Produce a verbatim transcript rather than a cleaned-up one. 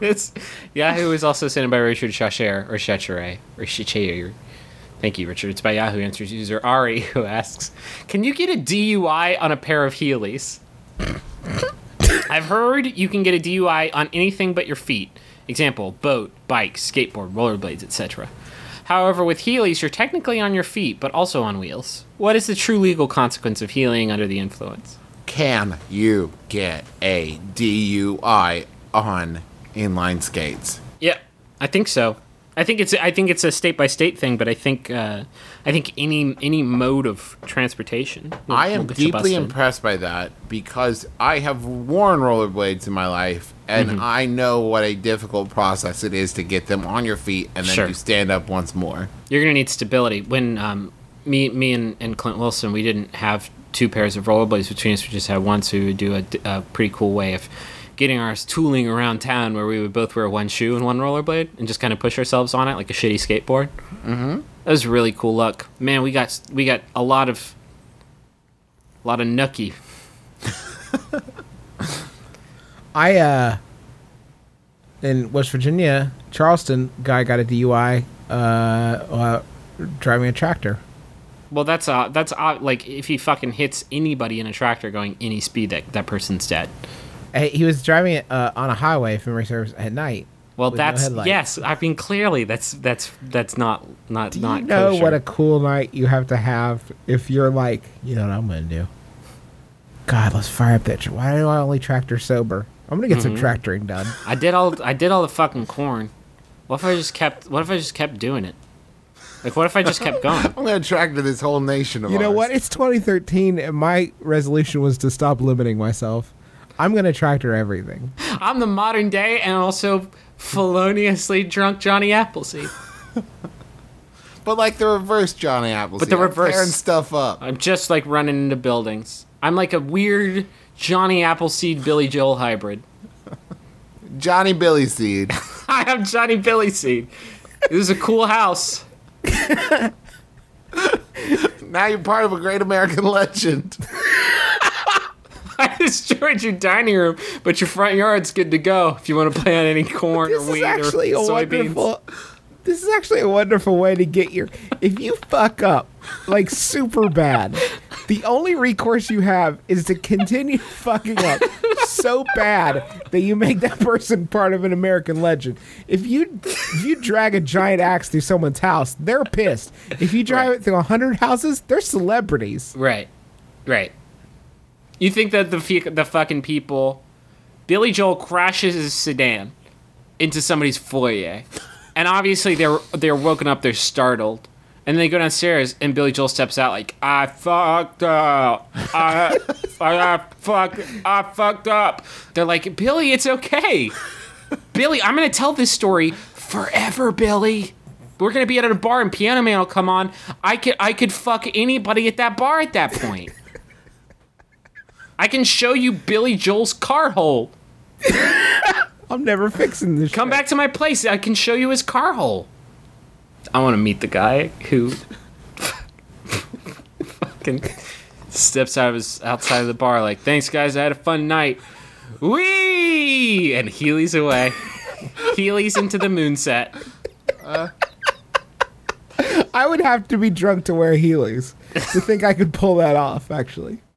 It's Yahoo is also sent by Richard Chacher or Chacher or Chacher. Thank you, Richard. It's by Yahoo Answers user Ari, who asks, "Can you get a D U I on a pair of Heelys?" I've heard you can get a D U I on anything but your feet. Example: boat, bike, skateboard, rollerblades, et cetera. However, with Heelys, you're technically on your feet, but also on wheels. What is the true legal consequence of heeling under the influence? Can you get a D U I on inline skates? Yeah, I think so. I think it's I think it's a state by state thing, but I think uh, I think any any mode of transportation. Will, I am will get you deeply busted. impressed by that because I have worn rollerblades in my life, and mm-hmm. I know what a difficult process it is to get them on your feet and then sure. to stand up once more. You're gonna need stability. When um, me me and, and Clint Wilson, we didn't have two pairs of rollerblades between us. We just had one, so we would do a, a pretty cool way of getting our tooling around town where we would both wear one shoe and one rollerblade and just kind of push ourselves on it like a shitty skateboard. Mm-hmm. That was really cool luck. Man, we got we got a lot of a lot of nookie. I uh in West Virginia, Charleston, guy got a D U I uh, uh driving a tractor. Well, that's uh that's uh, like if he fucking hits anybody in a tractor going any speed, that that person's dead. He was driving it uh, on a highway, if memory serves, at night. Well, that's no yes. I mean, clearly, that's that's that's not not do not. You know kosher. What a cool night you have to have if you're like, you know what I'm gonna do? God, let's fire up that. Tra- Why do I only tractor sober? I'm gonna get mm-hmm. some tractoring done. I did all I did all the fucking corn. What if I just kept? What if I just kept doing it? Like, what if I just kept going? I'm gonna tractor this whole nation of You know ours. what? It's twenty thirteen, and my resolution was to stop limiting myself. I'm going to tractor everything. I'm the modern day and also feloniously drunk Johnny Appleseed. But like the reverse Johnny Appleseed. But the reverse. I'm tearing stuff up. I'm just like running into buildings. I'm like a weird Johnny Appleseed Billy Joel hybrid. Johnny Billy Seed. I am Johnny Billy Seed. This is a cool house. Now you're part of a great American legend. I destroyed your dining room, but your front yard's good to go if you want to plant any corn this or wheat is actually or a soybeans. Wonderful, this is actually a wonderful way to get your... If you fuck up, like, super bad, the only recourse you have is to continue fucking up so bad that you make that person part of an American legend. If you if you drag a giant axe through someone's house, they're pissed. If you drive right. it through one hundred houses, they're celebrities. Right, right. You think that the the fucking people, Billy Joel crashes his sedan into somebody's foyer, and obviously they're they're woken up, they're startled, and they go downstairs, and Billy Joel steps out like, I fucked up, I, I fuck, I fucked up. They're like, Billy, it's okay, Billy, I'm gonna tell this story forever, Billy. We're gonna be at a bar, and Piano Man will come on. I could I could fuck anybody at that bar at that point. I can show you Billy Joel's car hole. I'm never fixing this Come shit. back to my place. I can show you his car hole. I want to meet the guy who fucking steps out of his outside of the bar like, thanks guys, I had a fun night. Whee! And Heelys away. Heelys into the moonset. Uh. I would have to be drunk to wear Heelys to think I could pull that off, actually.